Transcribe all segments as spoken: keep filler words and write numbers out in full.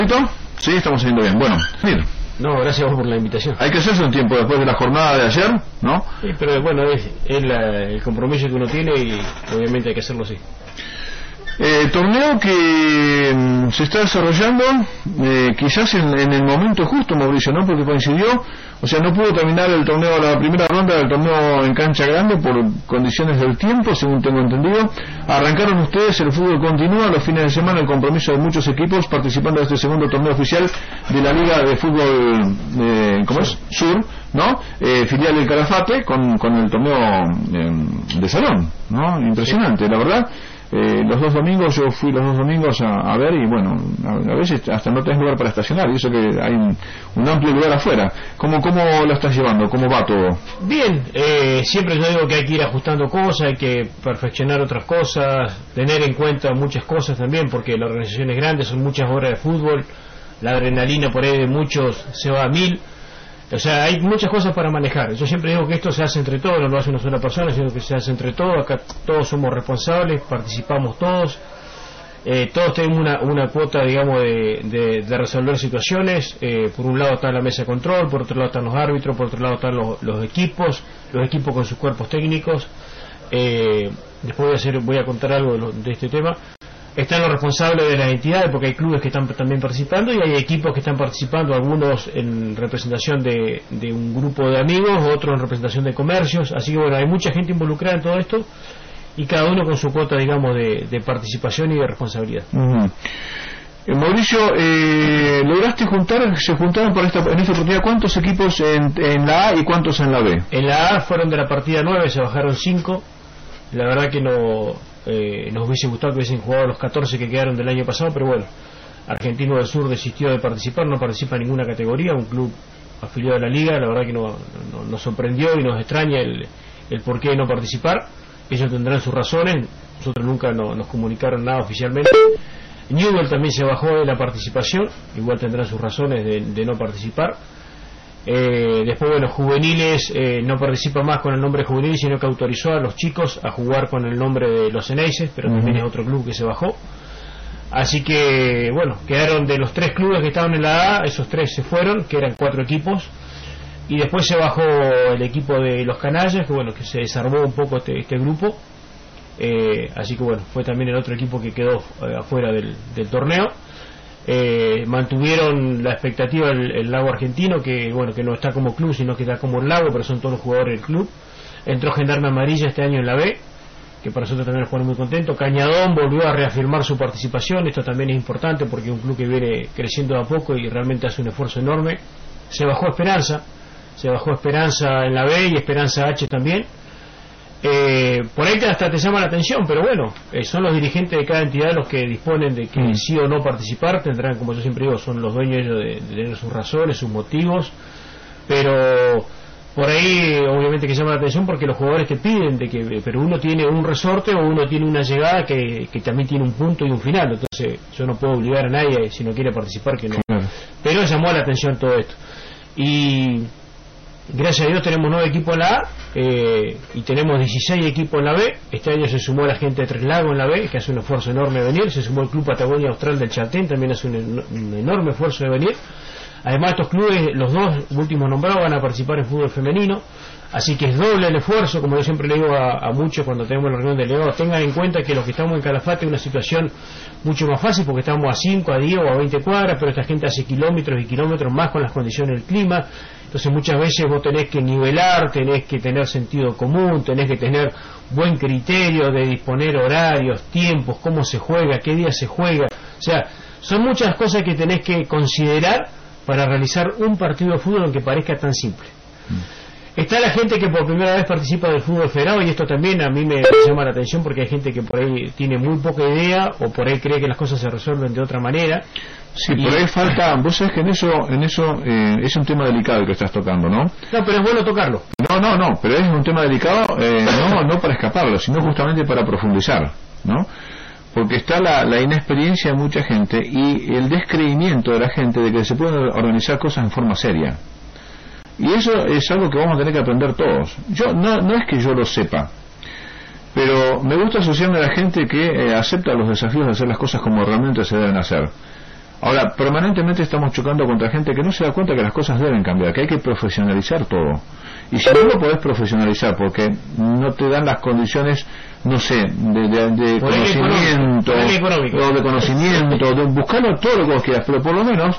Sí, estamos saliendo bien. Bueno, mira. No, gracias a vos por la invitación. Hay que hacerse un tiempo después de la jornada de ayer, ¿no? Sí, pero bueno, es, es la, el compromiso que uno tiene y obviamente hay que hacerlo así. Eh, torneo que mm, se está desarrollando eh, quizás en, en el momento justo, Mauricio, ¿no? Porque coincidió, o sea, no pudo terminar el torneo, la primera ronda del torneo en cancha grande por condiciones del tiempo, según tengo entendido. Arrancaron ustedes, el fútbol continúa, los fines de semana el compromiso de muchos equipos participando de este segundo torneo oficial de la Liga de Fútbol, eh, ¿cómo es? Sur, ¿no? Eh, filial del Calafate con, con el torneo eh, de salón, ¿no? Impresionante, la verdad. Eh, los dos domingos, yo fui los dos domingos a, a ver y bueno, a, a veces hasta no tenés lugar para estacionar y eso que hay un, un amplio lugar afuera. ¿Cómo, cómo lo estás llevando? ¿Cómo va todo? Bien, eh, siempre yo digo que hay que ir ajustando cosas, hay que perfeccionar otras cosas, tener en cuenta muchas cosas también, porque la organización es grande, son muchas horas de fútbol, la adrenalina por ahí de muchos se va a mil. O sea, hay muchas cosas para manejar. Yo siempre digo que esto se hace entre todos, no lo hace una sola persona, sino que se hace entre todos. Acá todos somos responsables, participamos todos. Eh, todos tenemos una, una cuota, digamos, de, de, de resolver situaciones. Eh, por un lado está la mesa de control, por otro lado están los árbitros, por otro lado están los, los equipos, los equipos con sus cuerpos técnicos. Eh, después voy a, hacer, voy a contar algo de, lo, de este tema. Están los responsables de las entidades, porque hay clubes que están también participando y hay equipos que están participando, algunos en representación de, de un grupo de amigos, otros en representación de comercios. Así que bueno, hay mucha gente involucrada en todo esto y cada uno con su cuota, digamos, de, de participación y de responsabilidad. Uh-huh. eh, Mauricio, eh, ¿lograste juntar, se juntaron por esta, en esta oportunidad cuántos equipos en, en la A y cuántos en la B? En la A fueron de la partida nueve, se bajaron cinco. La verdad que no... Eh, nos hubiese gustado que hubiesen jugado los catorce que quedaron del año pasado, pero bueno, Argentino del Sur desistió de participar, no participa en ninguna categoría, un club afiliado a la liga. La verdad que no, no, nos sorprendió y nos extraña el, el por qué de no participar. Ellos tendrán sus razones, nosotros nunca no, nos comunicaron nada oficialmente. Newell también se bajó de la participación, igual tendrán sus razones de, de no participar. Eh, después, bueno, juveniles eh, no participa más con el nombre juvenil, sino que autorizó a los chicos a jugar con el nombre de los Eneises, pero uh-huh. también es otro club que se bajó. Así que, bueno, quedaron de los tres clubes que estaban en la A, esos tres se fueron, que eran cuatro equipos, y después se bajó el equipo de los Canallas, que bueno, que se desarmó un poco este, este grupo. Eh, así que bueno, fue también el otro equipo que quedó eh, afuera del, del torneo. Eh, mantuvieron la expectativa el, el Lago Argentino, que bueno, que no está como club sino que está como el Lago, pero son todos los jugadores del club. Entró Gendarme Amarilla este año en la B, que para nosotros también nos pone muy contento. Cañadón volvió a reafirmar su participación, esto también es importante porque es un club que viene creciendo a poco y realmente hace un esfuerzo enorme. Se bajó Esperanza, se bajó Esperanza en la B y Esperanza H también. Eh, por ahí hasta te llama la atención, pero bueno, eh, son los dirigentes de cada entidad los que disponen de que mm. sí o no participar. Tendrán, como yo siempre digo, son los dueños de, de tener sus razones, sus motivos, pero por ahí obviamente que llama la atención porque los jugadores te piden de que, pero uno tiene un resorte o uno tiene una llegada que, que también tiene un punto y un final. Entonces yo no puedo obligar a nadie si no quiere participar que no, claro. Pero llamó la atención todo esto y gracias a Dios tenemos nueve equipos en la A eh, y tenemos dieciséis equipos en la B. Este año se sumó la gente de Tres Lagos en la B, que hace un esfuerzo enorme de venir. Se sumó el Club Patagonia Austral del Chaltén, también hace un, un enorme esfuerzo de venir. Además, estos clubes, los dos últimos nombrados, van a participar en fútbol femenino. Así que es doble el esfuerzo, como yo siempre le digo a, a muchos cuando tenemos la reunión de delegados, tengan en cuenta que los que estamos en Calafate es una situación mucho más fácil porque estamos a cinco, a diez o a veinte cuadras, pero esta gente hace kilómetros y kilómetros más con las condiciones del clima. Entonces muchas veces vos tenés que nivelar, tenés que tener sentido común, tenés que tener buen criterio de disponer horarios, tiempos, cómo se juega, qué día se juega. O sea, son muchas cosas que tenés que considerar para realizar un partido de fútbol aunque parezca tan simple. Mm. Está la gente que por primera vez participa del fútbol federado y esto también a mí me llama la atención porque hay gente que por ahí tiene muy poca idea o por ahí cree que las cosas se resuelven de otra manera. Sí, y por ahí falta, vos sabés que en eso, en eso eh, es un tema delicado que estás tocando, ¿no? No, pero es bueno tocarlo. No, no, no, pero es un tema delicado, eh, no, no para escaparlo, sino justamente para profundizar, ¿no? Porque está la, la inexperiencia de mucha gente y el descreimiento de la gente de que se pueden organizar cosas en forma seria. Y eso es algo que vamos a tener que aprender todos. Yo no, no es que yo lo sepa, pero me gusta asociarme a la gente que eh, acepta los desafíos de hacer las cosas como realmente se deben hacer. Ahora, permanentemente estamos chocando contra gente que no se da cuenta que las cosas deben cambiar, que hay que profesionalizar todo. Y si no lo podés profesionalizar porque no te dan las condiciones, no sé, de, de, de conocimiento, o de conocimiento, de buscarlo todo lo que vos quieras, pero por lo menos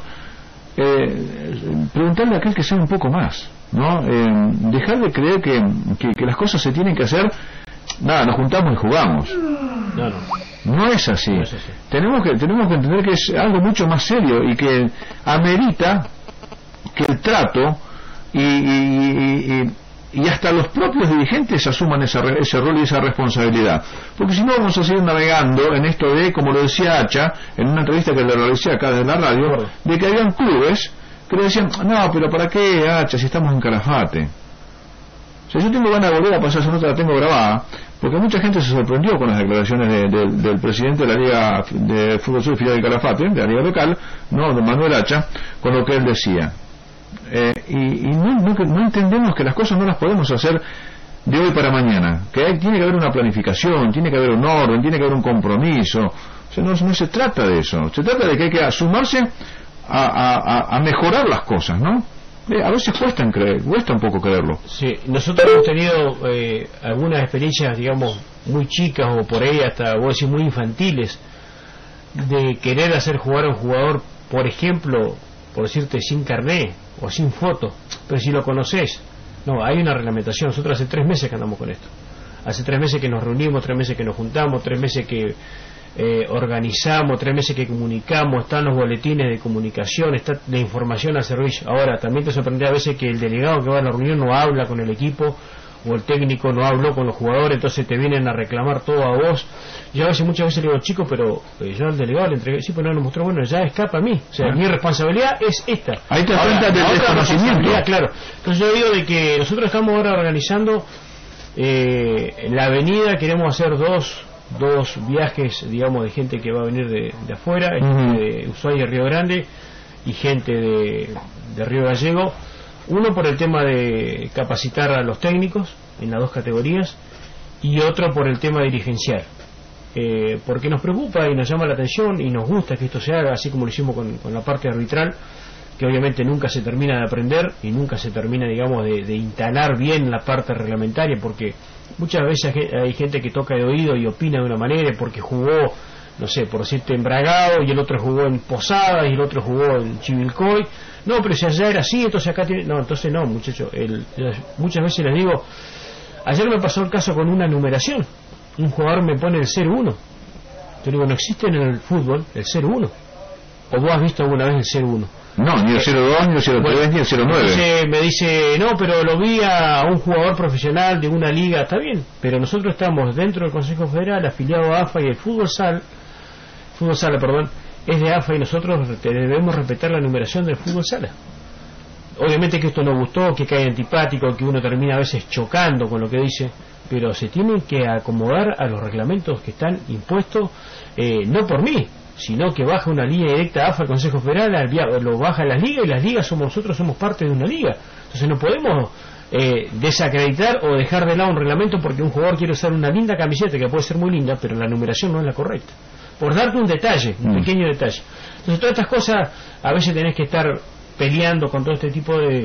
eh, preguntarle a aquel que sabe un poco más, ¿no? Eh, dejar de creer que, que, que las cosas se tienen que hacer, nada, nos juntamos y jugamos. No, no. No es así. No es así. Tenemos que tenemos que entender que es algo mucho más serio y que amerita que el trato y, y, y, y hasta los propios dirigentes asuman esa, ese rol y esa responsabilidad. Porque si no vamos a seguir navegando en esto de, como lo decía Hacha, en una entrevista que le realicé acá desde la radio, de que habían clubes que le decían, no, pero ¿para qué, Hacha, si estamos en Calafate? O sea, yo tengo ganas de volver a pasar esa nota, la tengo grabada, porque mucha gente se sorprendió con las declaraciones de, de, del presidente de la Liga de Fútbol Sur Filial de Calafate, de la Liga Local, no, don Manuel Hacha, con lo que él decía. Eh, y y no, no, no entendemos que las cosas no las podemos hacer de hoy para mañana, que hay, tiene que haber una planificación, tiene que haber un orden, tiene que haber un compromiso. O sea, no, no se trata de eso, se trata de que hay que asumarse a, a, a mejorar las cosas, ¿no? A veces cuesta creer, cuesta un poco creerlo. Sí, nosotros hemos tenido eh, algunas experiencias, digamos, muy chicas o por ahí hasta, voy a decir, muy infantiles, de querer hacer jugar a un jugador, por ejemplo, por decirte, sin carné o sin foto, pero si lo conoces. No, hay una reglamentación. Nosotros hace tres meses que andamos con esto. Hace tres meses que nos reunimos, tres meses que nos juntamos, tres meses que eh, organizamos, tres meses que comunicamos, están los boletines de comunicación, está la información al servicio. Ahora, también te sorprende a veces que el delegado que va a la reunión no habla con el equipo, o el técnico no habló con los jugadores, entonces te vienen a reclamar todo a vos. Yo a veces, muchas veces le digo, chico, pero eh, yo al delegado le entregué, sí, pero no lo mostró, bueno, ya escapa a mí. O sea, ah. mi responsabilidad es esta. Ahí te das cuenta del desconocimiento. Claro. Entonces yo digo de que nosotros estamos ahora organizando eh, la avenida, queremos hacer dos dos viajes, digamos, de gente que va a venir de, de afuera, uh-huh. de Ushuaia y Río Grande, y gente de, de Río Gallego. Uno por el tema de capacitar a los técnicos en las dos categorías, y otro por el tema dirigencial, eh, porque nos preocupa y nos llama la atención y nos gusta que esto se haga, así como lo hicimos con, con la parte arbitral, que obviamente nunca se termina de aprender y nunca se termina, digamos, de, de instalar bien la parte reglamentaria, porque muchas veces hay gente que toca de oído y opina de una manera porque jugó, no sé, por decirte, en Bragado, y el otro jugó en Posadas y el otro jugó en Chivilcoy. No, pero si allá era así, entonces acá tiene... No, entonces no, muchacho. El, muchas veces les digo, ayer me pasó el caso con una numeración. Un jugador me pone el cero uno. Yo digo, no existe en el fútbol el cero uno. ¿O vos has visto alguna vez el cero uno? No, ni el cero dos, ni el cero tres, bueno, ni el cero nueve. Entonces me dice, no, pero lo vi a un jugador profesional de una liga. Está bien, pero nosotros estamos dentro del Consejo Federal, afiliado a A F A, y el fútbol sal, fútbol sala, perdón, es de A F A, y nosotros debemos respetar la numeración del fútbol sala. Obviamente que esto no gustó, que cae antipático, que uno termina a veces chocando con lo que dice, pero se tienen que acomodar a los reglamentos que están impuestos, eh, no por mí, sino que baja una línea directa a A F A al Consejo Federal, lo baja a las ligas, y las ligas somos nosotros, somos parte de una liga. Entonces no podemos eh, desacreditar o dejar de lado un reglamento porque un jugador quiere usar una linda camiseta, que puede ser muy linda, pero la numeración no es la correcta. Por darte un detalle, un mm. pequeño detalle. Entonces todas estas cosas a veces tenés que estar peleando con todo este tipo de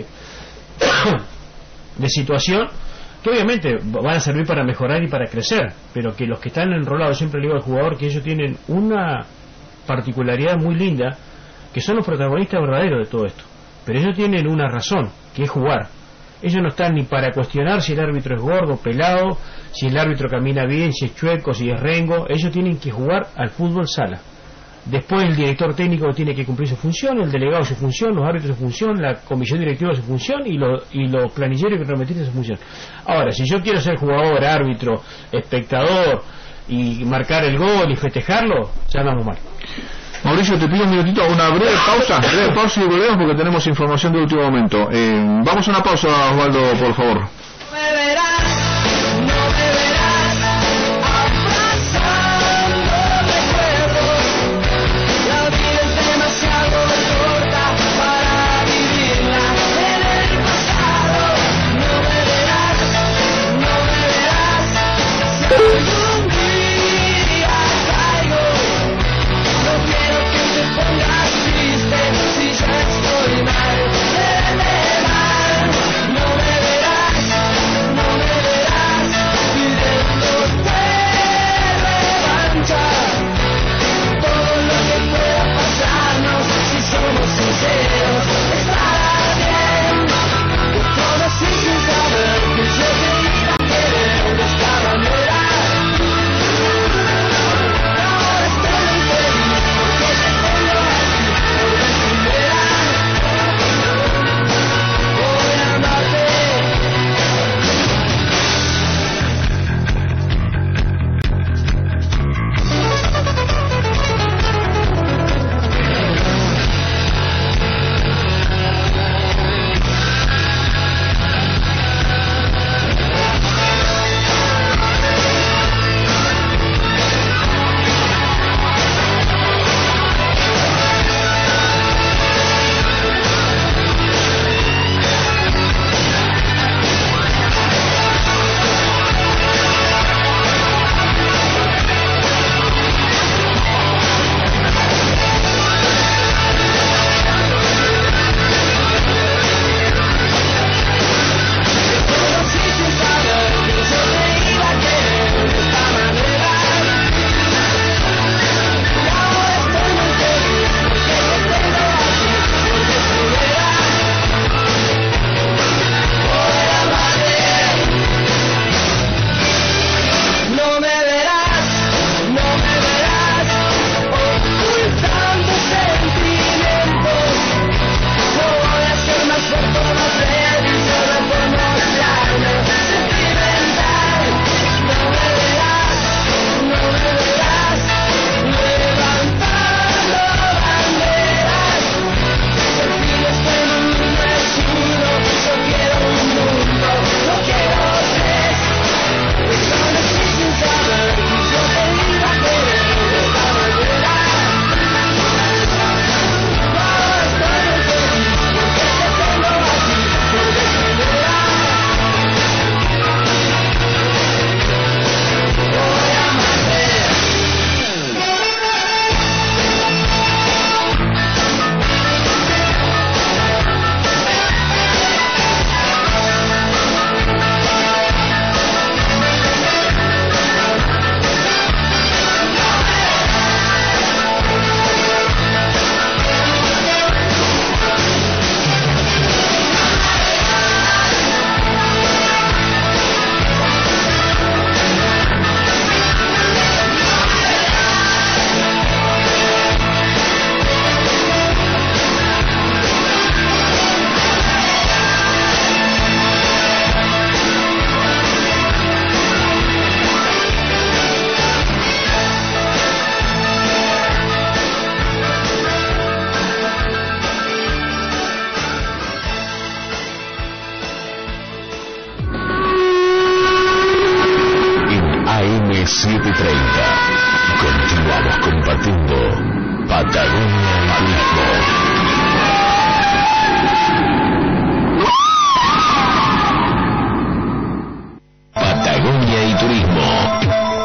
de situación, que obviamente van a servir para mejorar y para crecer, pero que los que están enrolados, siempre le digo al jugador que ellos tienen una particularidad muy linda, que son los protagonistas verdaderos de todo esto, pero ellos tienen una razón, que es jugar. Ellos no están ni para cuestionar si el árbitro es gordo, pelado, si el árbitro camina bien, si es chueco, si es rengo. Ellos tienen que jugar al fútbol sala. Después el director técnico tiene que cumplir su función, el delegado su función, los árbitros su función, la comisión directiva su función, y, lo, y los planilleros que remitieron su función. Ahora, si yo quiero ser jugador, árbitro, espectador y marcar el gol y festejarlo, ya andamos mal. Mauricio, te pido un minutito, una breve pausa, breve pausa y volvemos porque tenemos información de último momento. Eh, vamos a una pausa, Osvaldo, por favor. Un día caigo, no quiero que te pongas siete treinta. Continuamos compartiendo Patagonia y Turismo. Patagonia y Turismo.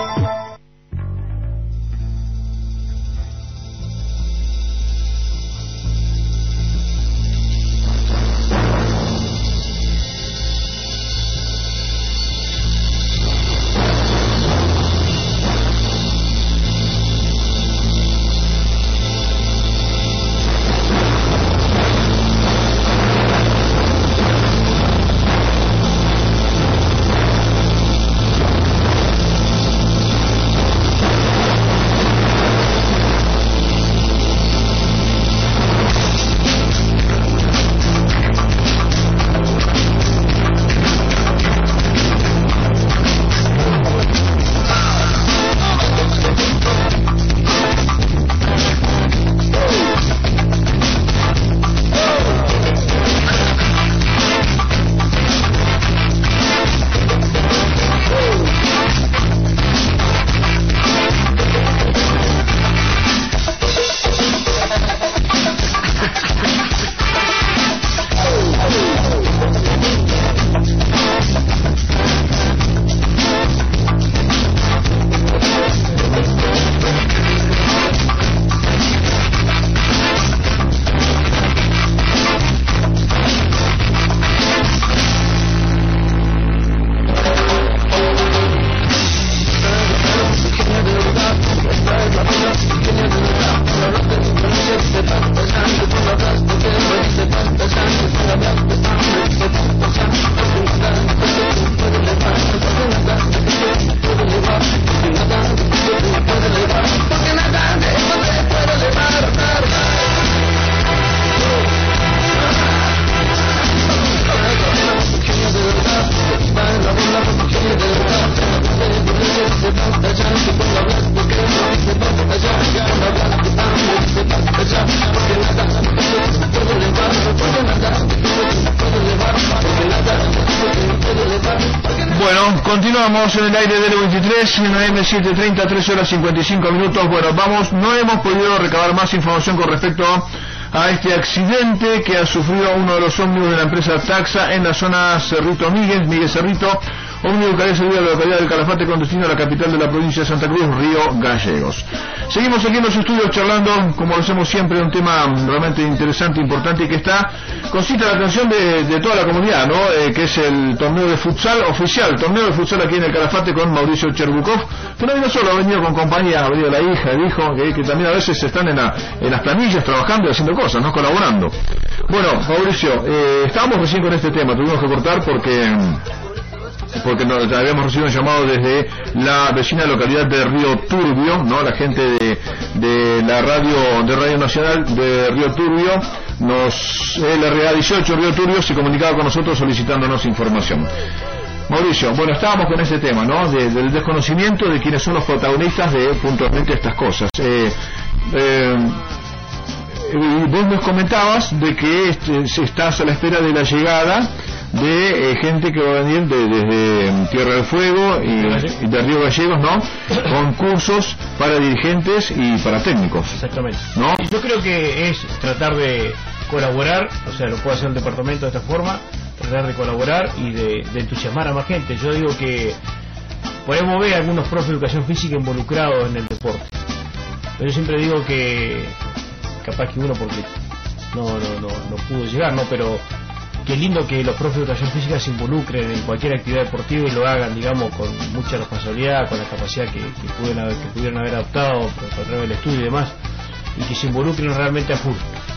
Continuamos en el aire del veintitrés, en la M setecientos treinta, tres horas cincuenta y cinco minutos. Bueno, vamos, no hemos podido recabar más información con respecto a este accidente que ha sufrido uno de los ómnibus de la empresa Taxa en la zona Cerrito Miguel, Miguel Cerrito, ómnibus que había salido de la localidad del Calafate con destino a la capital de la provincia de Santa Cruz, Río Gallegos. Seguimos aquí en los estudios charlando, como lo hacemos siempre, un tema realmente interesante, importante y que está concita la atención de, de toda la comunidad, ¿no? Eh, que es el torneo de futsal oficial, torneo de futsal aquí en el Calafate con Mauricio Cherbukov, que no vino solo, ha venido con compañía, ha venido la hija, el hijo, que, que también a veces están en, la, en las planillas trabajando y haciendo cosas, ¿no? Colaborando. Bueno, Mauricio, eh, estábamos recién con este tema, tuvimos que cortar porque... porque nos habíamos recibido un llamado desde la vecina localidad de Río Turbio, ¿no? La gente de, de la radio de Radio Nacional de Río Turbio, nos el R A dieciocho Río Turbio se comunicaba con nosotros solicitándonos información. Mauricio, bueno, estábamos con este tema, ¿no? De, del desconocimiento de quiénes son los protagonistas de puntualmente estas cosas. Eh, eh, y vos nos comentabas de que este, estás a la espera de la llegada de eh, gente que va a venir de, desde Tierra del Fuego y, y de Río Gallegos, ¿no? Con cursos para dirigentes y para técnicos. Exactamente. ¿No? Yo creo que es tratar de colaborar, o sea, lo puede hacer el departamento de esta forma, tratar de colaborar y de, de entusiasmar a más gente. Yo digo que podemos ver algunos profes de educación física involucrados en el deporte, pero yo siempre digo que capaz que uno porque no, no, no, no pudo llegar, ¿no? Pero qué lindo que los profes de educación física se involucren en cualquier actividad deportiva y lo hagan, digamos, con mucha responsabilidad, con la capacidad que, que, pudieran, haber, que pudieran haber adoptado a través del estudio y demás, y que se involucren realmente a full.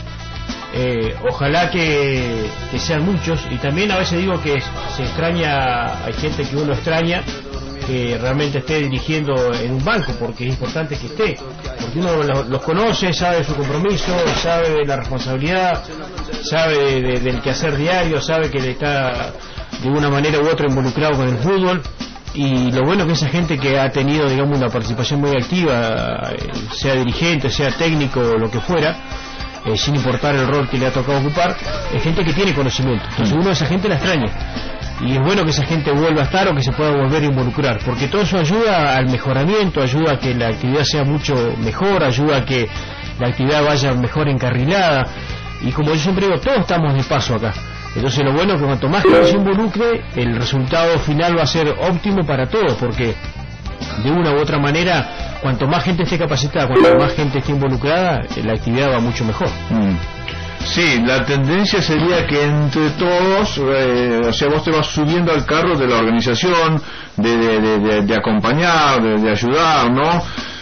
Eh, ojalá que, que sean muchos, y también a veces digo que se extraña, hay gente que uno extraña que realmente esté dirigiendo en un banco, porque es importante que esté, porque uno los, los conoce, sabe su compromiso, sabe de la responsabilidad, sabe de, de, del quehacer diario, sabe que está de una manera u otra involucrado con el fútbol, y lo bueno que esa gente que ha tenido, digamos, una participación muy activa, sea dirigente, sea técnico o lo que fuera, eh, sin importar el rol que le ha tocado ocupar, es gente que tiene conocimiento, entonces uno de esa gente la extraña. y es bueno que esa gente vuelva a estar o que se pueda volver a involucrar, porque todo eso ayuda al mejoramiento, ayuda a que la actividad sea mucho mejor, ayuda a que la actividad vaya mejor encarrilada, y como yo siempre digo, todos estamos de paso acá. Entonces lo bueno es que cuanto más gente se involucre, el resultado final va a ser óptimo para todos, porque de una u otra manera, cuanto más gente esté capacitada, cuanto más gente esté involucrada, la actividad va mucho mejor. Mm. Sí, la tendencia sería que entre todos, eh, o sea, vos te vas subiendo al carro de la organización, de, de, de, de, de acompañar, de, de ayudar, ¿no?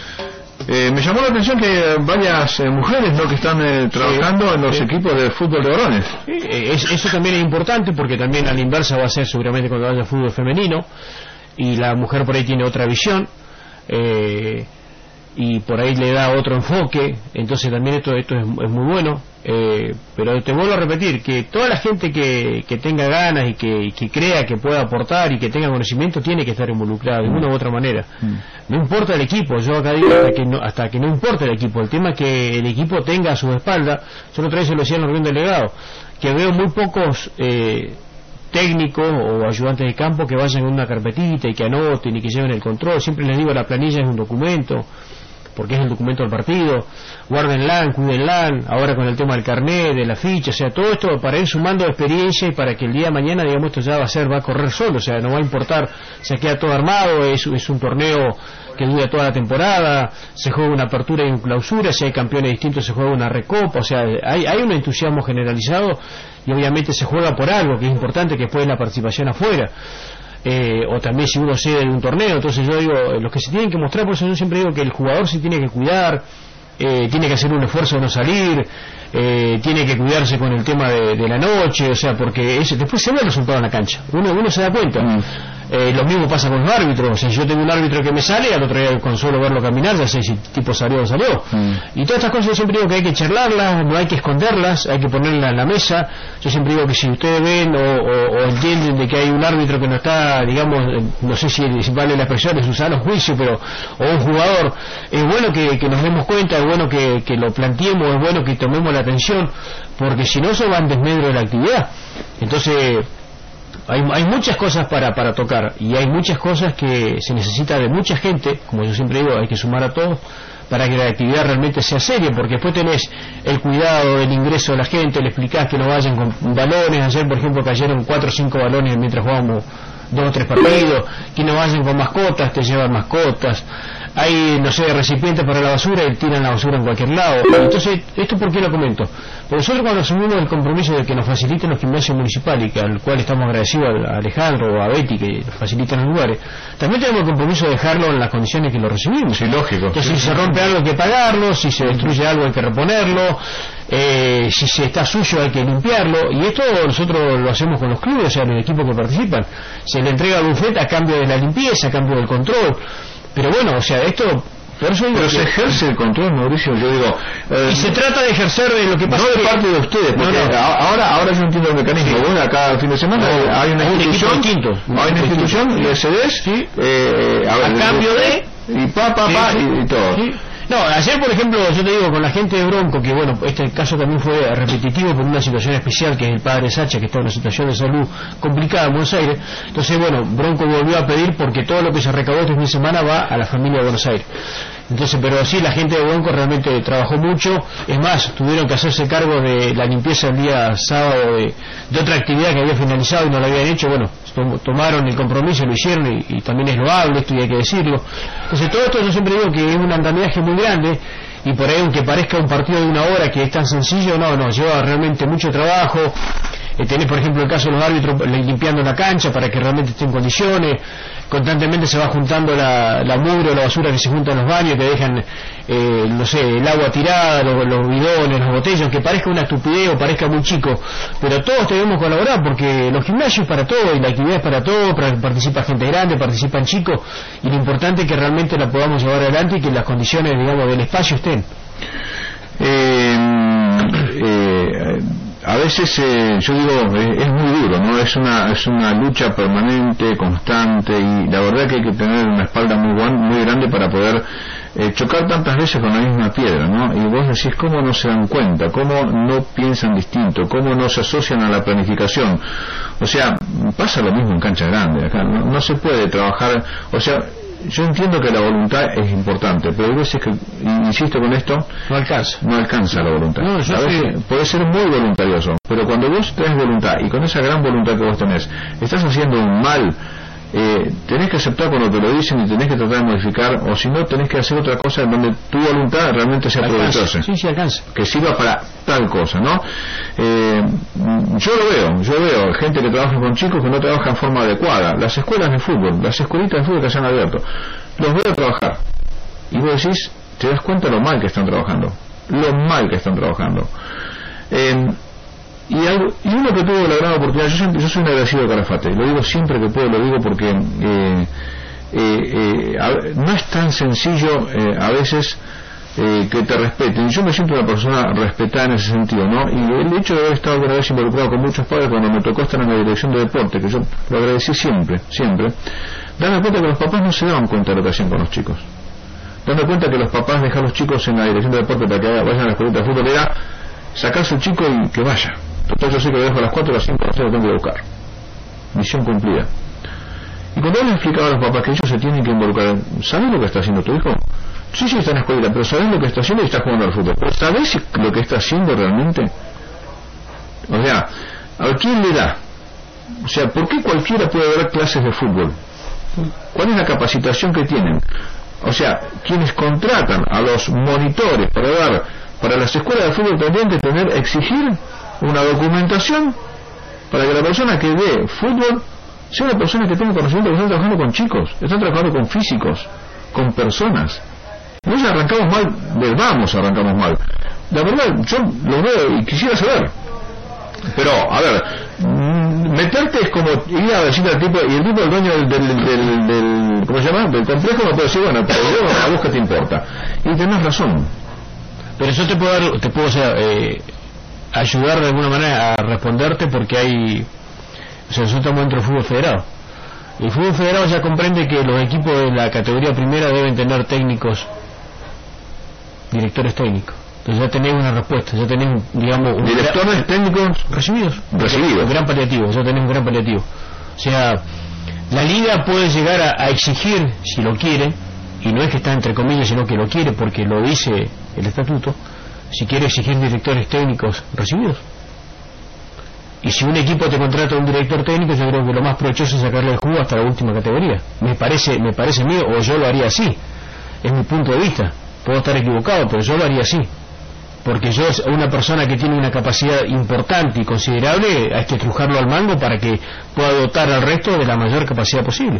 Eh, me llamó la atención que varias eh, mujeres, ¿no?, que están eh, trabajando sí, en los sí. equipos de fútbol de varones. Sí, es, eso también es importante, porque también a la inversa va a ser seguramente cuando haya fútbol femenino, y la mujer por ahí tiene otra visión, eh, y por ahí le da otro enfoque, entonces también esto, esto es, es muy bueno. Eh, pero te vuelvo a repetir que toda la gente que, que tenga ganas y que, y que crea que pueda aportar y que tenga conocimiento tiene que estar involucrada de una u otra manera. No importa el equipo, yo acá digo hasta que no, hasta que no importa el equipo, el tema es que el equipo tenga a su espalda. Yo la otra vez se lo decía en la reunión delegado, que veo muy pocos eh, técnicos o ayudantes de campo que vayan en una carpetita y que anoten y que lleven el control. Siempre les digo, la planilla es un documento, porque es el documento del partido, guárdenla, cuídenla, ahora con el tema del carnet, de la ficha, o sea, todo esto para ir sumando experiencia y para que el día de mañana, digamos, esto ya va a ser, va a correr solo, o sea, no va a importar, se queda todo armado, es, es un torneo que dura toda la temporada, se juega una apertura y una clausura, si hay campeones distintos se juega una recopa, o sea, hay, hay un entusiasmo generalizado y obviamente se juega por algo que es importante, que fue la participación afuera. Eh, o también si uno cede de un torneo. Entonces yo digo, los que se tienen que mostrar, por eso yo siempre digo que el jugador se tiene que cuidar, eh, tiene que hacer un esfuerzo de no salir, eh, tiene que cuidarse con el tema de, de la noche, o sea, porque ese, después se ve el resultado en la cancha, uno, uno se da cuenta. Mm. Eh, lo mismo pasa con los árbitros, o sea, si yo tengo un árbitro que me sale, al otro día con solo verlo caminar ya sé si el tipo salió o no salió. Mm. Y todas estas cosas yo siempre digo que hay que charlarlas, no hay que esconderlas, hay que ponerlas en la mesa. Yo siempre digo que si ustedes ven o, o, o entienden de que hay un árbitro que no está, digamos, no sé si, si vale la expresión, es un sano juicio, pero, o un jugador, es bueno que, que nos demos cuenta, es bueno que, que lo planteemos, es bueno que tomemos la atención, porque si no eso va en desmedro de la actividad. Entonces Hay, hay muchas cosas para, para tocar y hay muchas cosas que se necesita de mucha gente, como yo siempre digo, hay que sumar a todos para que la actividad realmente sea seria, porque después tenés el cuidado del ingreso de la gente, le explicás que no vayan con balones. Ayer por ejemplo cayeron cuatro o cinco balones mientras jugábamos dos o tres partidos, que no vayan con mascotas, te llevan mascotas, hay, no sé, recipientes para la basura y tiran la basura en cualquier lado. Entonces, ¿esto por qué lo comento? Porque nosotros cuando asumimos el compromiso de que nos faciliten los gimnasios municipales, que al cual estamos agradecidos a Alejandro o a Betty que nos facilitan los lugares, también tenemos el compromiso de dejarlo en las condiciones que lo recibimos. Sí, lógico. Entonces, si se rompe algo hay que pagarlo, si se destruye algo hay que reponerlo, eh, si se está sucio hay que limpiarlo, y esto nosotros lo hacemos con los clubes, o sea, los equipos que participan. Se le entrega al bufete a cambio de la limpieza, a cambio del control. Pero bueno, o sea, esto... Por eso digo pero se ejerce el control, Mauricio, yo digo... Eh, y se trata de ejercer de lo que pasa... No de parte de ustedes, porque no, no. ahora ahora yo entiendo el mecanismo. Sí. Bueno, acá el fin de semana no, hay una hay institución... Quinto, hay una institución, le cedes, sí. eh, a, a ver, cambio de... Y pa, pa, pa, sí, y, y todo. Sí. No, ayer por ejemplo, yo te digo, con la gente de Bronco, que bueno, este caso también fue repetitivo por una situación especial, que es el padre Sacha, que está en una situación de salud complicada en Buenos Aires. Entonces, bueno, Bronco volvió a pedir porque todo lo que se recaudó este fin de semana va a la familia de Buenos Aires. Entonces, pero sí, la gente de Bronco realmente trabajó mucho. Es más, tuvieron que hacerse cargo de la limpieza el día sábado de, de otra actividad que había finalizado y no la habían hecho. Bueno, tomaron el compromiso, lo hicieron y, y también es loable esto y hay que decirlo. Entonces, todo esto yo siempre digo que es un andamiaje muy grande, y por ahí aunque parezca un partido de una hora que es tan sencillo, no, no, lleva realmente mucho trabajo. Eh, tenés por ejemplo el caso de los árbitros limpiando la cancha para que realmente esté en condiciones, constantemente se va juntando la, la mugre o la basura que se junta en los baños, que dejan eh, no sé, el agua tirada, los, los bidones, las botellas, aunque parezca una estupidez o parezca muy chico, pero todos debemos colaborar, porque los gimnasios para todo y la actividad es para todo, participa gente grande, participan chicos, y lo importante es que realmente la podamos llevar adelante y que las condiciones, digamos, del espacio estén. Eh, eh, a ver veces eh, yo digo eh, es muy duro, no es una es una lucha permanente, constante, y la verdad que hay que tener una espalda muy buena, muy grande para poder eh, chocar tantas veces con la misma piedra, ¿no? Y vos decís cómo no se dan cuenta, cómo no piensan distinto, cómo no se asocian a la planificación. O sea, pasa lo mismo en cancha grande, acá no, no se puede trabajar, o sea, yo entiendo que la voluntad es importante, pero hay veces que, insisto con esto, no alcanza no alcanza la voluntad. No, yo a veces sí. Puede ser muy voluntarioso, pero cuando vos tenés voluntad, y con esa gran voluntad que vos tenés estás haciendo un mal, eh, tenés que aceptar cuando te lo dicen y tenés que tratar de modificar, o si no tenés que hacer otra cosa en donde tu voluntad realmente sea provechosa, sí, sí, alcanza, que sirva para tal cosa, ¿no? Eh, yo lo veo, yo veo gente que trabaja con chicos que no trabajan en forma adecuada. Las escuelas de fútbol, las escuelitas de fútbol que se han abierto, los veo trabajar y vos decís, te das cuenta lo mal que están trabajando, lo mal que están trabajando. Eh, y, algo, y uno que tuvo la gran oportunidad, yo, siempre, yo soy un agradecido de Calafate, lo digo siempre que puedo, lo digo porque eh, eh, eh, a, no es tan sencillo eh, a veces eh, que te respeten. Yo me siento una persona respetada en ese sentido, ¿no? Y el hecho de haber estado alguna vez involucrado con muchos padres cuando me tocó estar en la dirección de deporte, que yo lo agradecí siempre, siempre, darme cuenta que los papás no se daban cuenta de lo que hacían con los chicos. Darme cuenta que los papás dejan a los chicos en la dirección de deporte para que vayan a la escuelita de fútbol era sacar a su chico y que vaya. Total, yo sé que lo dejo a las cuatro, a las cinco, a las seis lo tengo que buscar. Misión cumplida. Y cuando les explicaba a los papás que ellos se tienen que involucrar, ¿sabes lo que está haciendo tu hijo? Sí, sí, está en la escuela, pero ¿sabes lo que está haciendo? Y está jugando al fútbol. ¿Pero sabes lo que está haciendo realmente? O sea, ¿a quién le da? O sea, ¿por qué cualquiera puede dar clases de fútbol? ¿Cuál es la capacitación que tienen? O sea, quienes contratan a los monitores para dar, para las escuelas de fútbol tendrían que tener, exigir una documentación para que la persona que dé fútbol sea una persona que tenga conocimiento, que están trabajando con chicos, están trabajando con físicos, con personas. Nosotros arrancamos mal, del vamos arrancamos mal. La verdad, yo lo veo y quisiera saber. Pero, a ver, meterte es como ir a decirle al tipo, y el tipo, el dueño del, del, del, del ¿cómo se llama? Del complejo, no puede decir, bueno, pero yo, a vos que te importa. Y tenés razón. Pero yo te puedo dar, te puedo, o sea, eh, ayudar de alguna manera a responderte, porque hay, o sea, nosotros estamos dentro del fútbol federado. El fútbol federado ya comprende que los equipos de la categoría primera deben tener técnicos, directores técnicos. Entonces ya tenés una respuesta, ya tenés, digamos, un directores gran, técnicos recibidos, recibidos, un gran paliativo, ya tenés un gran paliativo. O sea, la liga puede llegar a, a exigir, si lo quiere, y no es que está entre comillas, sino que lo quiere porque lo dice el estatuto, si quiere exigir directores técnicos recibidos. Y si un equipo te contrata a un director técnico, yo creo que lo más provechoso es sacarle el jugo hasta la última categoría. Me parece, me parece mío, o yo lo haría así. Es mi punto de vista. Puedo estar equivocado, pero yo lo haría así. Porque yo, una persona que tiene una capacidad importante y considerable, hay que estrujarlo al mango para que pueda dotar al resto de la mayor capacidad posible.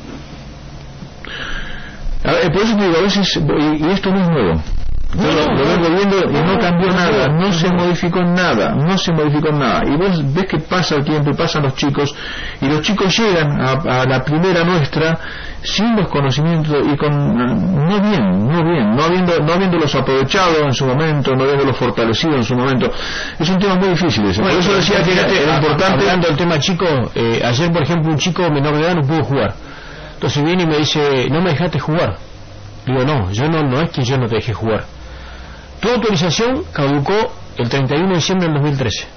A ver, por eso te digo, a veces, y, y esto no es nuevo. Yo no, lo, lo vengo viendo y no, no cambió no, nada, no, no se modificó nada, no se modificó nada. Y vos ves que pasa el tiempo y pasan los chicos, y los chicos llegan a, a la primera nuestra sin los conocimientos y con no bien, no bien, no habiendo, no habiéndolos aprovechado en su momento, no habiéndolos fortalecido en su momento. Es un tema muy difícil ese. Bueno, por eso decía que era, era importante. Hablando del tema chico, eh, ayer por ejemplo un chico menor de edad no pudo jugar. Entonces viene y me dice, no me dejaste jugar. Digo, no, yo no, no es que yo no te dejé jugar. Tu autorización caducó el treinta y uno de diciembre del dos mil trece.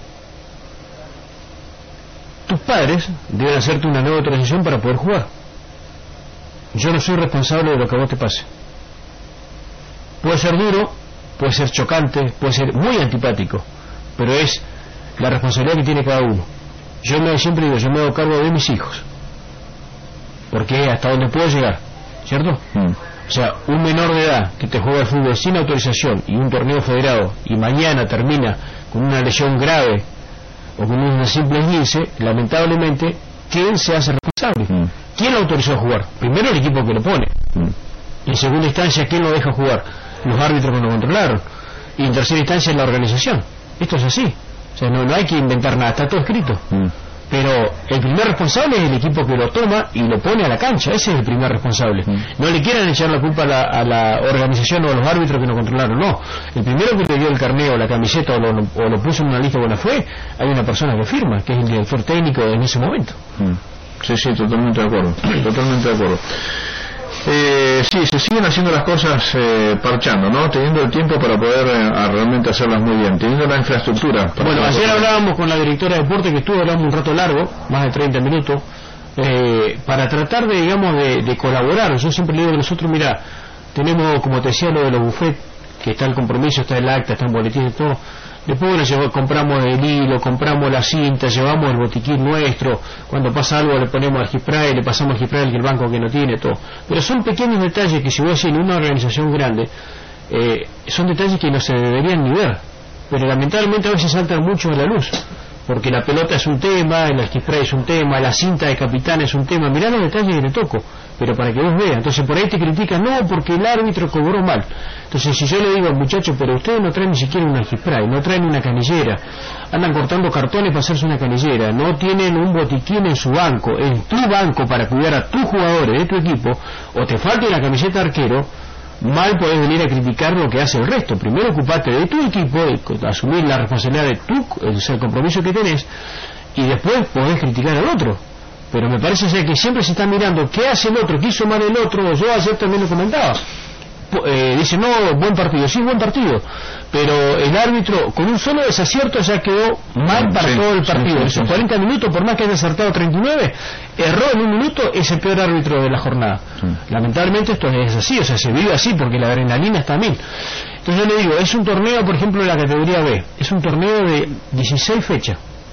Tus padres deben hacerte una nueva autorización para poder jugar. Yo no soy responsable de lo que a vos te pase. Puede ser duro, puede ser chocante, puede ser muy antipático, pero es la responsabilidad que tiene cada uno. Yo me siempre digo, yo me hago cargo de mis hijos, porque es hasta donde puedo llegar, ¿cierto? Mm. O sea, un menor de edad que te juega al fútbol sin autorización y un torneo federado y mañana termina con una lesión grave o con una simple esguince, lamentablemente, ¿quién se hace responsable? Mm. ¿Quién lo autorizó a jugar? Primero el equipo que lo pone. Mm. En segunda instancia, ¿quién lo deja jugar? Los árbitros que lo controlaron. Y en tercera instancia, la organización. Esto es así. O sea, no, no hay que inventar nada, está todo escrito. Mm. pero el primer responsable es el equipo que lo toma y lo pone a la cancha. Ese es el primer responsable. Mm. No le quieran echar la culpa a la, a la organización o a los árbitros que no controlaron, no. El primero que le dio el carneo, la camiseta o lo, o lo puso en una lista buena fue, hay una persona que firma, que es el director técnico en ese momento. Mm. Sí, sí, totalmente de acuerdo, totalmente de acuerdo. Eh, sí, se siguen haciendo las cosas eh, parchando, ¿no? Teniendo el tiempo para poder eh, realmente hacerlas muy bien, teniendo la infraestructura. Bueno, ayer hablábamos con la directora de deporte, que estuvo hablando un rato largo, más de treinta minutos, eh, para tratar de, digamos, de, de colaborar. Yo siempre le digo que nosotros, mira, tenemos, como te decía, lo de los buffets, que está el compromiso, está el acta, está el boletín y todo. Después, bueno, llevo, compramos el hilo, compramos la cinta, llevamos el botiquín nuestro. Cuando pasa algo le ponemos al Gispray, le pasamos al Gispray el banco que no tiene, todo. Pero son pequeños detalles que, si voy a decir, en una organización grande, eh, son detalles que no se deberían ni ver. Pero lamentablemente a veces saltan mucho a la luz. Porque la pelota es un tema, el Gispray es un tema, la cinta de capitán es un tema. Mirá los detalles que le toco, pero para que vos veas. Entonces por ahí te critican, no, porque el árbitro cobró mal. Entonces si yo le digo, muchachos, pero ustedes no traen ni siquiera una Gispray, no traen una canillera, andan cortando cartones para hacerse una canillera, no tienen un botiquín en su banco, en tu banco, para cuidar a tus jugadores de tu equipo, o te falta una camiseta de arquero, mal podés venir a criticar lo que hace el resto. Primero ocupate de tu equipo, de asumir la responsabilidad de tu, el compromiso que tenés, y después podés criticar al otro. Pero me parece ser que siempre se está mirando qué hace el otro, qué hizo mal el otro. Yo ayer también lo comentaba. Eh, dice, no, buen partido, sí, buen partido, pero el árbitro con un solo desacierto ya quedó mal para sí, todo el partido. Sí, sí, esos sí, cuarenta sí. minutos, por más que haya acertado treinta y nueve, erró en un minuto, es el peor árbitro de la jornada. Sí. Lamentablemente esto es así, o sea, se vive así porque la adrenalina está a mil. Entonces yo le digo, es un torneo, por ejemplo, de la categoría B, es un torneo de dieciséis fechas,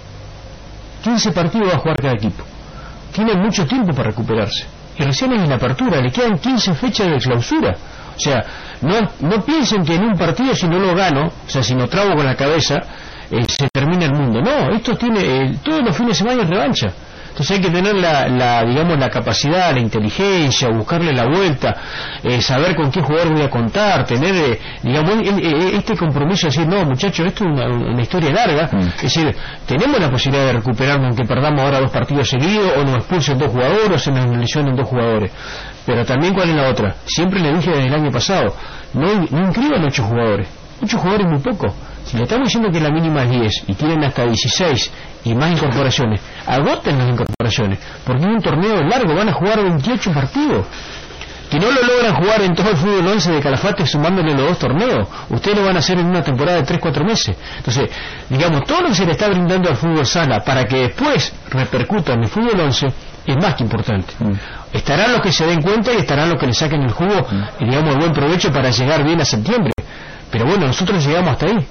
quince partidos va a jugar cada equipo, tiene mucho tiempo para recuperarse, y recién es en la apertura, le quedan quince fechas de clausura. O sea, no, no piensen que en un partido, si no lo gano, o sea, si no trago con la cabeza, eh, se termina el mundo. No, esto tiene, eh, todos los fines de semana es revancha. Entonces hay que tener la, la, digamos, la capacidad, la inteligencia, buscarle la vuelta, eh, saber con qué jugador voy a contar, tener, eh, digamos, eh, eh, este compromiso de decir, no, muchachos, esto es una, una historia larga. Mm. Es decir, tenemos la posibilidad de recuperarnos, aunque perdamos ahora dos partidos seguidos, o nos expulsen dos jugadores, o se nos lesionen dos jugadores. Pero también, ¿cuál es la otra? Siempre le dije desde el año pasado, no, no inscriban ocho jugadores. Ocho jugadores es muy poco. Si le estamos diciendo que la mínima es diez y tienen hasta dieciséis y más incorporaciones, agoten las incorporaciones, porque es un torneo largo, van a jugar veintiocho partidos. Que no lo logran jugar en todo el fútbol once de Calafate sumándole los dos torneos, ustedes lo van a hacer en una temporada de tres cuatro meses. Entonces, digamos, todo lo que se le está brindando al fútbol sala para que después repercuta en el fútbol once es más que importante. Mm. Estarán los que se den cuenta y estarán los que le saquen el jugo mm. y, digamos, el buen provecho para llegar bien a septiembre. Pero bueno, nosotros llegamos hasta ahí.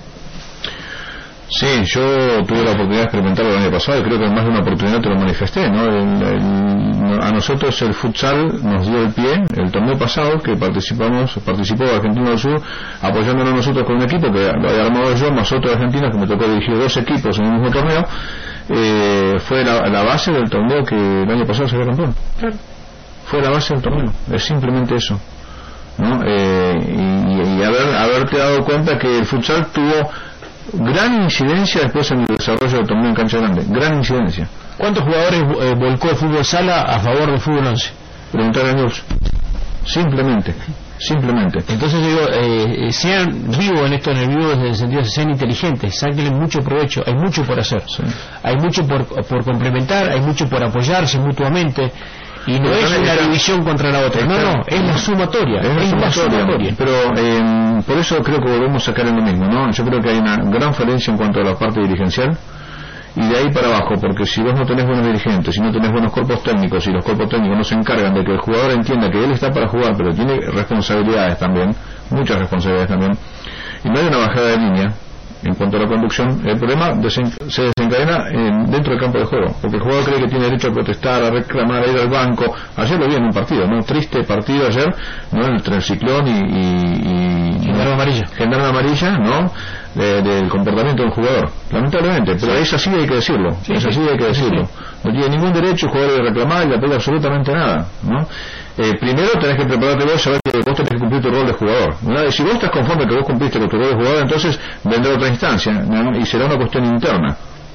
Sí, yo tuve la oportunidad de experimentarlo el año pasado y creo que en más de una oportunidad te lo manifesté, ¿no? El, el, a nosotros el futsal nos dio el pie el torneo pasado que participamos, participó Argentino del Sur apoyándonos nosotros con un equipo que lo había armado yo, más otro de Argentina, que me tocó dirigir dos equipos en el mismo torneo. Eh, fue la, la base del torneo que el año pasado se había campeón. Claro. Fue la base del torneo, es simplemente eso, ¿no? Eh, y, y haber, haberte dado cuenta que el futsal tuvo gran incidencia después en el desarrollo del torneo en cancha grande, gran incidencia. ¿Cuántos jugadores eh, volcó el fútbol sala a favor del fútbol once? Preguntar a Dios. Simplemente, simplemente. Entonces digo, eh, sean vivos en esto, en el vivo desde el sentido de sean inteligentes, sáquenle mucho provecho, hay mucho por hacer, sí. Hay mucho por, por complementar, hay mucho por apoyarse mutuamente. Y no es una división contra la otra, no, no, es la sumatoria, es, es la sumatoria. Pero eh, por eso creo que volvemos a sacar en lo mismo, ¿no? Yo creo que hay una gran falencia en cuanto a la parte dirigencial, y de ahí para abajo, porque si vos no tenés buenos dirigentes, si no tenés buenos cuerpos técnicos, y los cuerpos técnicos no se encargan de que el jugador entienda que él está para jugar, pero tiene responsabilidades también, muchas responsabilidades también, y no hay una bajada de línea en cuanto a la conducción, el problema desen, se desencadena en, dentro del campo de juego, porque el jugador cree que tiene derecho a protestar, a reclamar, a ir al banco. Ayer lo vi en un partido, ¿no? Triste partido ayer, ¿no? Entre el Ciclón y, y, y Gendarme Amarilla, Gendarme Amarilla, ¿no? De, del comportamiento del jugador, lamentablemente, pero sí. Es así, hay que decirlo, sí, es así, sí. Hay que decirlo. Sí. No tiene ningún derecho el jugador de reclamar y de pedir absolutamente nada, ¿no? Eh, primero tenés que prepararte vos, saber que vos tenés que cumplir tu rol de jugador. ¿No? Si vos estás conforme que vos cumpliste con tu rol de jugador, entonces vendrá otra instancia, ¿no? Y será una cuestión interna,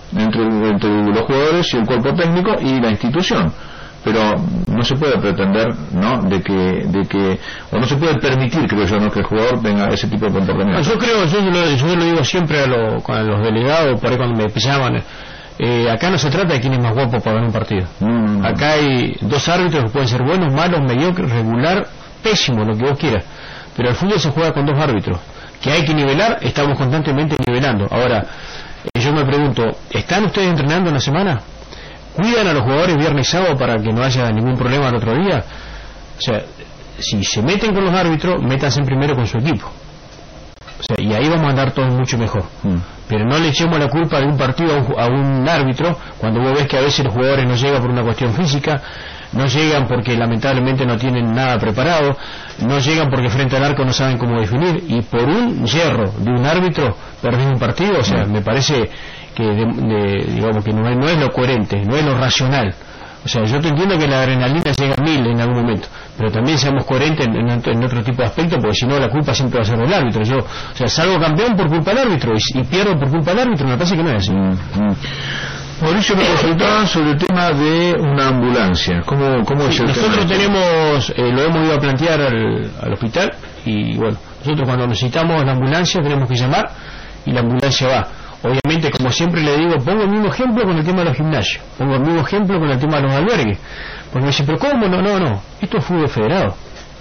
entre, entre los jugadores y el cuerpo técnico y la institución, pero no se puede pretender, ¿no?, de que de que o no se puede permitir, creo yo, ¿no?, que el jugador tenga ese tipo de comportamiento. Yo creo, yo lo, yo lo digo siempre a, lo, a los delegados, por ahí cuando me llaman, eh, acá no se trata de quién es más guapo para ganar un partido. Mm. Acá hay dos árbitros que pueden ser buenos, malos, mediocres, regular, pésimo, lo que vos quieras, pero el fútbol se juega con dos árbitros, que hay que nivelar, estamos constantemente nivelando. Ahora, eh, yo me pregunto, ¿están ustedes entrenando en la semana? ¿Cuidan a los jugadores viernes y sábado para que no haya ningún problema el otro día? O sea, si se meten con los árbitros, métanse primero con su equipo. O sea, y ahí vamos a andar todos mucho mejor. Mm. Pero no le echemos la culpa de un partido a un, a un árbitro cuando vos ves que a veces los jugadores no llegan por una cuestión física, no llegan porque lamentablemente no tienen nada preparado, no llegan porque frente al arco no saben cómo definir, y por un yerro de un árbitro perdés un partido. O sea, mm. me parece que de, de, digamos que no es, no es lo coherente, no es lo racional. O sea, yo te entiendo que la adrenalina llega a mil en algún momento, pero también seamos coherentes en, en, en otro tipo de aspectos, porque si no la culpa siempre va a ser del árbitro. Yo, o sea, salgo campeón por culpa del árbitro y, y pierdo por culpa del árbitro, me parece que no es así. Mm-hmm. Mauricio, me consultaba sobre el tema de una ambulancia. ¿Cómo, cómo es sí, el nosotros tema? tenemos, eh, lo hemos ido a plantear al, al hospital, y bueno, nosotros cuando necesitamos la ambulancia tenemos que llamar y la ambulancia va. Obviamente, como siempre le digo, pongo el mismo ejemplo con el tema de los gimnasios, pongo el mismo ejemplo con el tema de los albergues, porque me dicen, pero ¿cómo? No, no, no, esto es fútbol federado.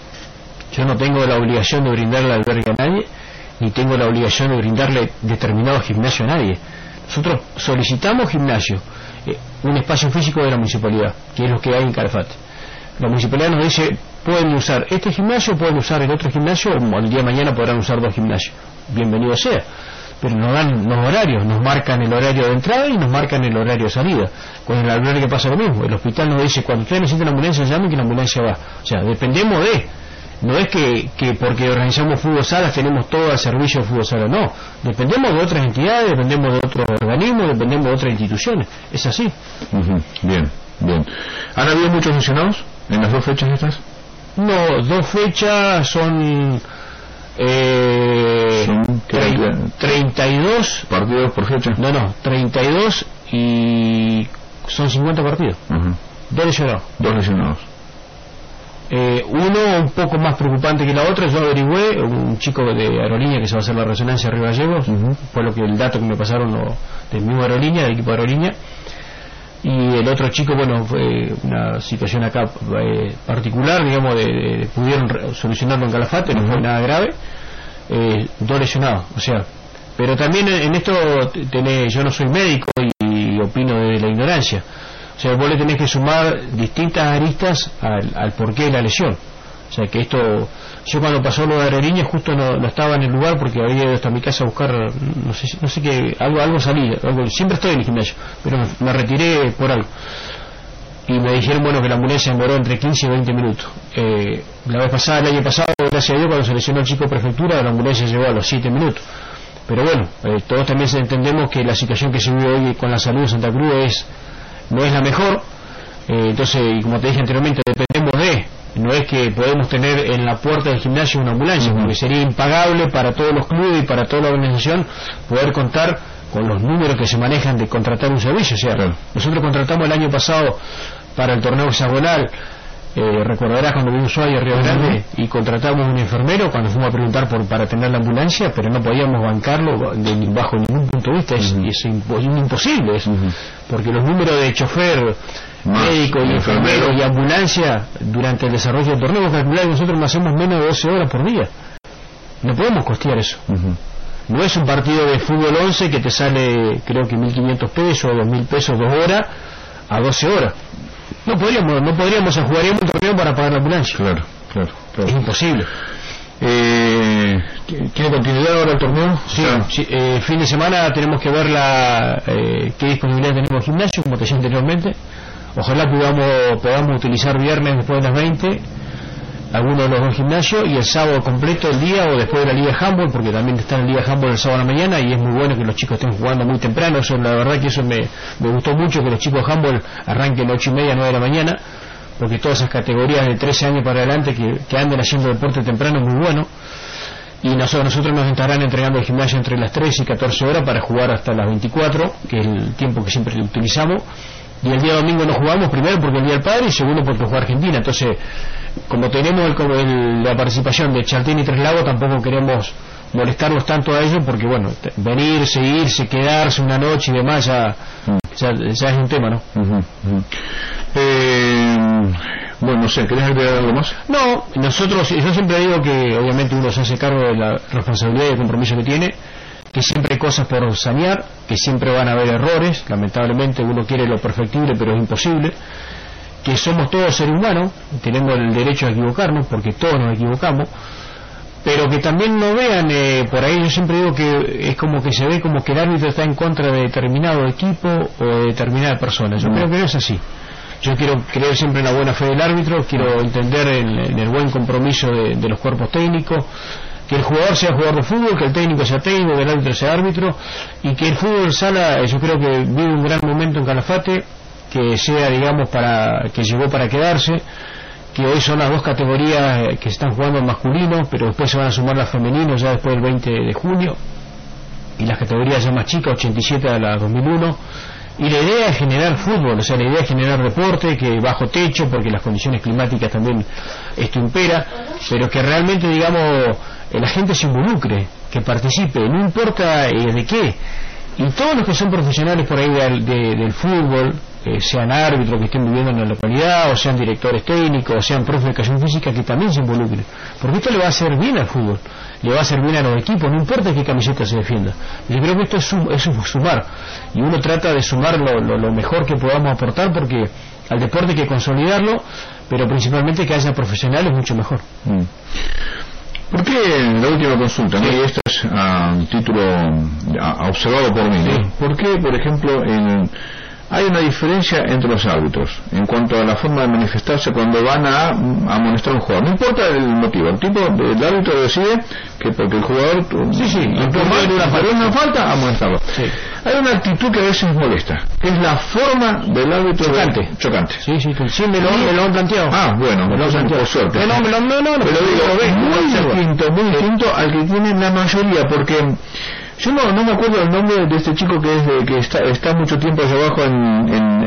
Yo no tengo la obligación de brindarle albergue a nadie, ni tengo la obligación de brindarle determinado gimnasio a nadie. Nosotros solicitamos gimnasio, eh, un espacio físico de la municipalidad, que es lo que hay en Calafate. La municipalidad nos dice, pueden usar este gimnasio, pueden usar el otro gimnasio, o el día de mañana podrán usar dos gimnasios. Bienvenido sea. Pero nos dan los horarios, nos marcan el horario de entrada y nos marcan el horario de salida. Con el albergue pasa lo mismo. El hospital nos dice, cuando ustedes necesitan ambulancia, llamen que la ambulancia va. O sea, dependemos de... No es que, que porque organizamos fútbol salas tenemos todo el servicio de fútbol sala, no. Dependemos de otras entidades, dependemos de otros organismos, dependemos de otras instituciones. Es así. Uh-huh. Bien, bien. ¿Han habido muchos lesionados en las dos fechas estas? No, dos fechas son... Eh, son treinta y dos partidos por fecha. No, no, treinta y dos y son cincuenta partidos. Uh-huh. Dos lesionados. Dos lesionados. Eh, uno un poco más preocupante que la otra, yo averigüé, un chico de aerolínea que se va a hacer la resonancia a Río Gallegos, uh-huh. fue lo que el dato que me pasaron lo, del mismo aerolínea, del equipo de aerolínea, y el otro chico, bueno, fue una situación acá eh, particular, digamos, de, de, pudieron re- solucionarlo en Calafate, uh-huh. no fue nada grave, eh, dos lesionados, o sea, pero también en esto tenés, yo no soy médico y, y opino de la ignorancia. O sea, vos le tenés que sumar distintas aristas al, al porqué de la lesión. O sea, que esto... Yo cuando pasó lo de aerolínea justo no, no estaba en el lugar porque había ido hasta mi casa a buscar... No sé, no sé qué... Algo, algo salí. Algo, siempre estoy en el gimnasio, pero me, me retiré por algo. Y me dijeron, bueno, que la ambulancia demoró entre quince y veinte minutos. Eh, la vez pasada, el año pasado, gracias a Dios, cuando se lesionó el chico de prefectura, la ambulancia llegó a los siete minutos. Pero bueno, eh, todos también entendemos que la situación que se vive hoy con la salud de Santa Cruz es... no es la mejor, eh, entonces, y como te dije anteriormente, dependemos de, no es que podemos tener en la puerta del gimnasio una ambulancia, uh-huh. porque sería impagable para todos los clubes y para toda la organización poder contar con los números que se manejan de contratar un servicio. O sea, claro. Nosotros contratamos el año pasado para el torneo hexagonal, eh, recordarás cuando vimos Ushuaia a Río Grande, uh-huh. y contratamos un enfermero cuando fuimos a preguntar por para tener la ambulancia, pero no podíamos bancarlo de, bajo ningún punto de vista. Es, uh-huh. es impo- imposible eso, uh-huh. porque los números de chofer, más médico y enfermero y ambulancia durante el desarrollo del torneo, calcular que nosotros hacemos menos de doce horas por día, no podemos costear eso. Uh-huh. No es un partido de fútbol once que te sale creo que mil quinientos pesos o dos mil pesos dos horas a doce horas. No podríamos, no podríamos jugaríamos un torneo para pagar la ambulancia. Claro, claro, claro. Es imposible. Eh, ¿Tiene continuidad ahora el torneo? Sí, o sea, sí eh, fin de semana tenemos que ver la eh, qué disponibilidad tenemos en el gimnasio, como te decía anteriormente. Ojalá podamos, podamos utilizar viernes después de las veinte alguno de los dos gimnasios, y el sábado completo el día o después de la Liga Handball, porque también está en la Liga Handball el sábado a la mañana y es muy bueno que los chicos estén jugando muy temprano. Eso, la verdad que eso me, me gustó mucho, que los chicos de Handball arranquen ocho y media, nueve de la mañana, porque todas esas categorías de trece años para adelante que, que anden haciendo deporte temprano es muy bueno. y nosotros, nosotros nos estarán entregando el gimnasio entre las tres y catorce horas para jugar hasta las veinticuatro, que es el tiempo que siempre utilizamos. Y el día domingo no jugamos, primero porque el Día del Padre y segundo porque juega Argentina. Entonces, como tenemos el, como el, la participación de Chaltén y Tres Lagos, tampoco queremos molestarlos tanto a ellos, porque bueno, venirse, irse, quedarse una noche y demás ya, ya, ya es un tema, ¿no? Uh-huh, uh-huh. Eh, bueno, no sé, ¿querés agregar algo más? No, nosotros, yo siempre digo que obviamente uno se hace cargo de la responsabilidad y el compromiso que tiene, que siempre hay cosas por sanear, que siempre van a haber errores, lamentablemente uno quiere lo perfectible pero es imposible, que somos todos seres humanos, tenemos el derecho a equivocarnos porque todos nos equivocamos, pero que también no vean, eh, por ahí yo siempre digo que es como que se ve como que el árbitro está en contra de determinado equipo o de determinada persona. Yo no. creo que no es así. Yo quiero creer siempre en la buena fe del árbitro, quiero entender en, en el buen compromiso de, de los cuerpos técnicos, que el jugador sea jugador de fútbol, que el técnico sea técnico, que el árbitro sea árbitro, y que el fútbol sala, yo creo que vive un gran momento en Calafate, que sea, digamos, para que llegó para quedarse, que hoy son las dos categorías que están jugando en masculino, pero después se van a sumar las femeninos ya después del veinte de junio, y las categorías ya más chicas, ochenta y siete a la dos mil uno, y la idea es generar fútbol, o sea, la idea es generar deporte, que bajo techo, porque las condiciones climáticas también esto impera, pero que realmente, digamos, la gente se involucre, que participe, no importa eh, de qué, y todos los que son profesionales por ahí de, de, del fútbol, eh, sean árbitros que estén viviendo en la localidad, o sean directores técnicos, o sean profes de educación física, que también se involucren, porque esto le va a hacer bien al fútbol, le va a hacer bien a los equipos, no importa qué camiseta se defienda. Yo creo que esto es, sum, es sumar, y uno trata de sumar lo, lo, lo mejor que podamos aportar, porque al deporte hay que consolidarlo, pero principalmente que haya profesionales mucho mejor. Mm. ¿Por qué, la última consulta, ¿no? Y esto es a un título a, a observado por mí, ¿no? Sí. ¿Por qué, por ejemplo, en, hay una diferencia entre los árbitros en cuanto a la forma de manifestarse cuando van a, a amonestar a un jugador? No importa el motivo, el tipo, el árbitro decide que porque el jugador sí, sí, en una, falta, una falta, amonestarlo. Sí. Hay una actitud que a veces molesta, que es la forma del árbitro chocante. De, chocante. Sí, sí, sí, me lo, me lo han planteado. Ah, bueno, me lo han planteado. Por suerte. No, no, no, no, no, pero digo, lo ves, muy distinto, muy distinto al que tiene la mayoría, porque yo no, no me acuerdo el nombre de este chico que es de, que está, está mucho tiempo allá abajo en, en,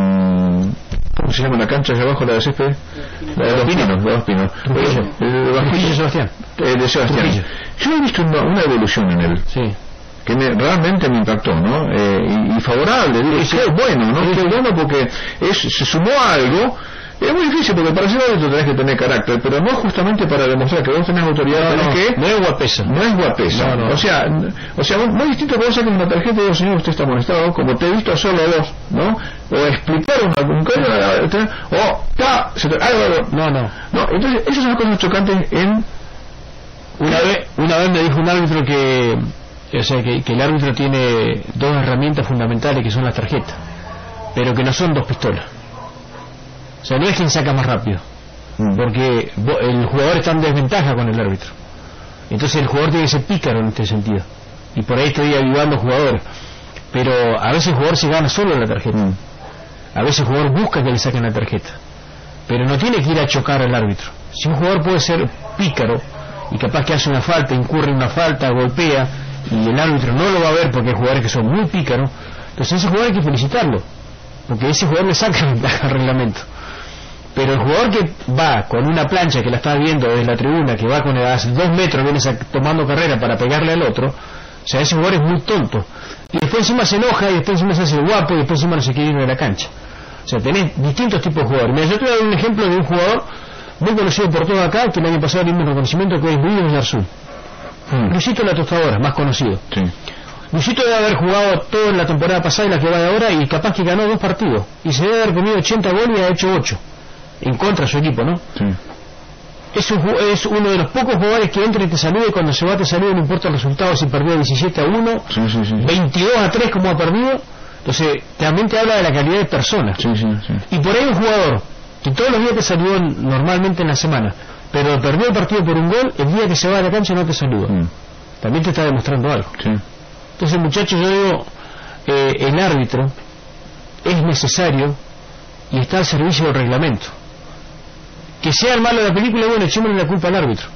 en ¿cómo se llama la cancha allá abajo, la de césped? La de los pinos, la de los pinos. Trujillo Sebastián. Eh, de Sebastián. Trujillo. Yo he visto una, una evolución en él. Sí. Que me, realmente me impactó, ¿no? Eh, y, y favorable, digo, sí, qué bueno, ¿no? Sí, qué bueno porque es, se sumó a algo. Es muy difícil porque para ser árbitro tenés que tener carácter, pero no justamente para demostrar que vos tenés autoridad, no, tenés no, que... No es guapesa. No es guapesa. No, no. O sea, o sea, muy distinto que vos saques una tarjeta y digo, señor, usted está molestado, como te he visto hacerlo a vos, ¿no? O explicar un, un caso, o ta, se te, algo, no, no. No, entonces, esas son las cosas chocantes en... Una vez, una vez me dijo un árbitro que... O sea, que, que el árbitro tiene dos herramientas fundamentales que son las tarjetas, pero que no son dos pistolas. O sea, no es quien saca más rápido, porque el jugador está en desventaja con el árbitro. Entonces el jugador tiene que ser pícaro en este sentido. Y por ahí estoy ayudando a jugadores. Pero a veces el jugador se gana solo la tarjeta. A veces el jugador busca que le saquen la tarjeta. Pero no tiene que ir a chocar al árbitro. Si un jugador puede ser pícaro y capaz que hace una falta, incurre en una falta, golpea, y el árbitro no lo va a ver porque hay jugadores que son muy pícaros, entonces ese jugador hay que felicitarlo, porque ese jugador le saca ventaja al reglamento. Pero el jugador que va con una plancha que la está viendo desde la tribuna, que va con a dos metros, viene tomando carrera para pegarle al otro, o sea, ese jugador es muy tonto. Y después encima se enoja, y después encima se hace el guapo, y después encima no se quiere ir de la cancha. O sea, tenés distintos tipos de jugadores. Mira, yo te voy a dar un ejemplo de un jugador muy conocido por todo acá, que el año pasado le dimos reconocimiento, que es Luis Villarzún. Hmm. Luisito la Tostadora, más conocido. Sí. Luisito debe haber jugado toda la temporada pasada y la que va de ahora, y capaz que ganó dos partidos. Y se debe haber comido ochenta goles y ha hecho ocho. En contra de su equipo, ¿no? Sí. Es, un, es uno de los pocos jugadores que entra y te saluda, y cuando se va te saluda, no importa el resultado, si perdió diecisiete a uno, sí, sí, sí. veintidós a tres como ha perdido. Entonces, también te habla de la calidad de persona. Sí, sí, sí. Y por ahí un jugador que todos los días te saludó normalmente en la semana, pero perdió el partido por un gol, el día que se va a la cancha no te saluda. Mm. También te está demostrando algo. Sí. Entonces, muchachos, yo digo, eh, el árbitro es necesario y está al servicio del reglamento. Que sea el malo de la película, bueno, echémosle la culpa al árbitro,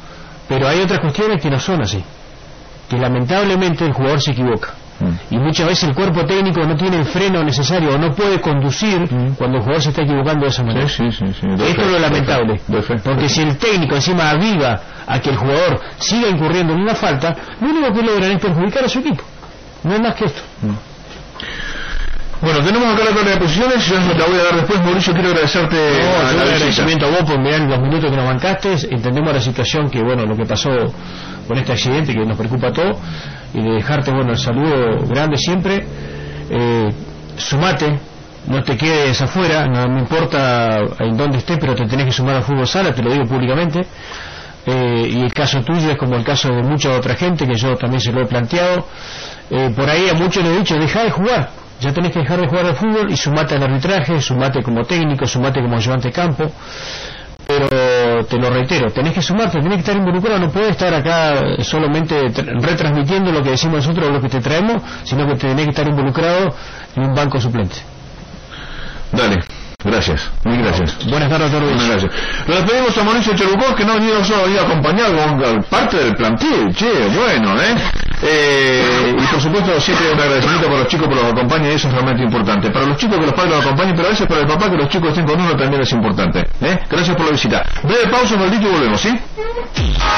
pero hay otras cuestiones que no son así, que lamentablemente el jugador se equivoca. Mm. Y muchas veces el cuerpo técnico no tiene el freno necesario o no puede conducir mm. cuando el jugador se está equivocando de esa manera. Sí, sí, sí, sí. Esto fe, es lo lamentable, fe, fe, porque fe. Si el técnico encima aviva a que el jugador siga incurriendo en una falta, lo único que logran es perjudicar a su equipo, no es más que esto. Mm. Bueno, tenemos acá la tabla de posiciones, yo la voy a dar después. Mauricio, quiero agradecerte. No, yo agradecimiento a vos por mirar los minutos que nos bancaste. Entendemos la situación, que bueno, lo que pasó con este accidente que nos preocupa a todos, y de dejarte, bueno, el saludo grande siempre. Eh, sumate, no te quedes afuera, no me importa en dónde estés, pero te tenés que sumar al fútbol sala, te lo digo públicamente. Eh, y el caso tuyo es como el caso de mucha otra gente, que yo también se lo he planteado. Eh, por ahí a muchos les he dicho, dejá de jugar, ya tenés que dejar de jugar al fútbol y sumate al arbitraje, sumate como técnico, sumate como ayudante de campo. Pero te lo reitero, tenés que sumarte, tenés que estar involucrado, no puedes estar acá solamente retransmitiendo lo que decimos nosotros o lo que te traemos, sino que tenés que estar involucrado en un banco suplente. Dale. Gracias, muy gracias. Buenas tardes a todos. Muchas gracias. Lo despedimos a Mauricio Cherucó, que no ha venido solo, ha venido acompañado con parte del plantel. Che, bueno, ¿eh? eh y por supuesto, siempre un agradecimiento para los chicos que los acompañan, y eso es realmente importante. Para los chicos que los padres los acompañen, pero a veces para el papá que los chicos estén con uno también es importante. ¿eh? Gracias por la visita. Breve pausa, maldito, y volvemos, ¿sí?